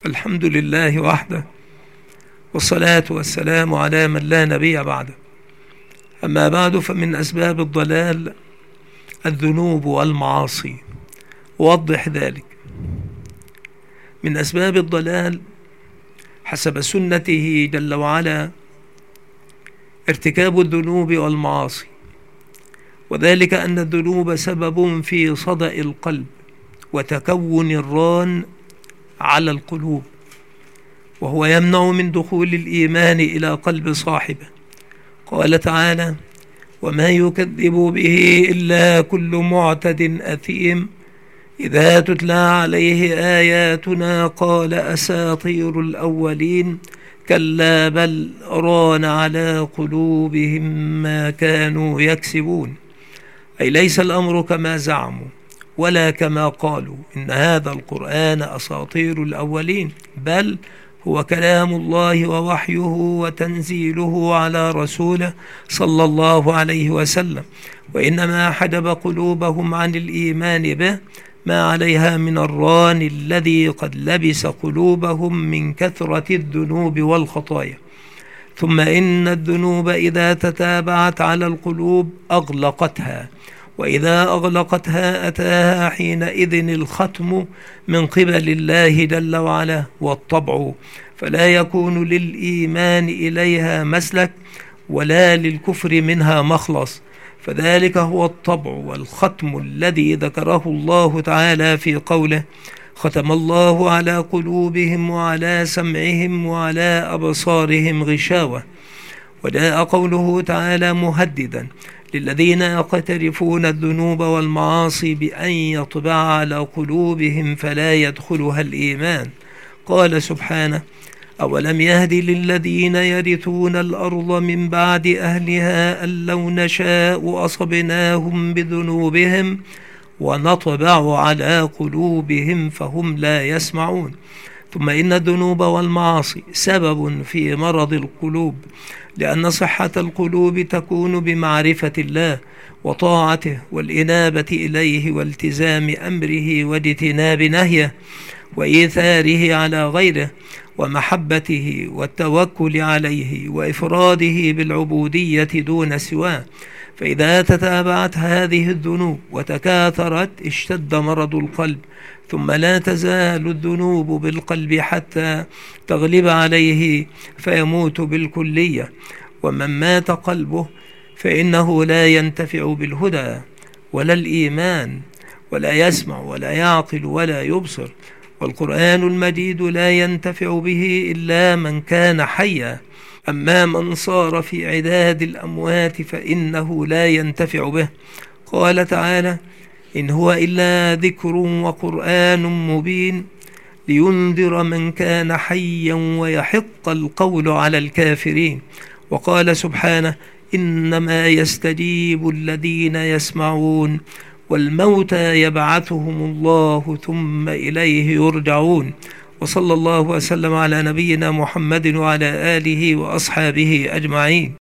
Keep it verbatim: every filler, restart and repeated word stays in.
الحمد لله وحده، والصلاة والسلام على من لا نبي بعده. أما بعد، فمن أسباب الضلال الذنوب والمعاصي. أوضح ذلك. من أسباب الضلال حسب سنته جل وعلا ارتكاب الذنوب والمعاصي، وذلك أن الذنوب سبب في صدأ القلب وتكون الران على القلوب، وهو يمنع من دخول الإيمان إلى قلب صاحبه. قال تعالى: وما يكذب به إلا كل معتد أثيم إذا تتلى عليه آياتنا قال أساطير الأولين كلا بل ران على قلوبهم ما كانوا يكسبون. أي ليس الأمر كما زعموا ولا كما قالوا إن هذا القرآن أساطير الأولين، بل هو كلام الله ووحيه وتنزيله على رسوله صلى الله عليه وسلم، وإنما حجب قلوبهم عن الإيمان به ما عليها من الران الذي قد لبس قلوبهم من كثرة الذنوب والخطايا. ثم إن الذنوب إذا تتابعت على القلوب أغلقتها، وإذا أغلقتها أتاها حينئذ الختم من قبل الله جل وعلا والطبع، فلا يكون للإيمان إليها مسلك ولا للكفر منها مخلص. فذلك هو الطبع والختم الذي ذكره الله تعالى في قوله: ختم الله على قلوبهم وعلى سمعهم وعلى أبصارهم غشاوة. وجاء قوله تعالى مهددا للذين يقترفون الذنوب والمعاصي بأن يطبع على قلوبهم فلا يدخلها الإيمان. قال سبحانه: أولم يهد للذين يرثون الأرض من بعد أهلها أن لو نشاء أصبناهم بذنوبهم ونطبع على قلوبهم فهم لا يسمعون. ثم إن الذنوب والمعاصي سبب في مرض القلوب، لأن صحة القلوب تكون بمعرفة الله وطاعته والإنابة إليه والتزام أمره واجتناب نهيه وإيثاره على غيره ومحبته والتوكل عليه وإفراده بالعبودية دون سواه. فإذا تتابعت هذه الذنوب وتكاثرت اشتد مرض القلب، ثم لا تزال الذنوب بالقلب حتى تغلب عليه فيموت بالكلية. ومن مات قلبه فإنه لا ينتفع بالهدى ولا الإيمان، ولا يسمع ولا يعقل ولا يبصر. والقرآن المجيد لا ينتفع به إلا من كان حيا، أما من صار في عداد الأموات فإنه لا ينتفع به. قال تعالى: إن هو إلا ذكر وقرآن مبين لينذر من كان حيا ويحق القول على الكافرين. وقال سبحانه: إنما يستجيب الذين يسمعون والموتى يبعثهم الله ثم إليه يرجعون. وصلى الله وسلم على نبينا محمد وعلى آله وأصحابه أجمعين.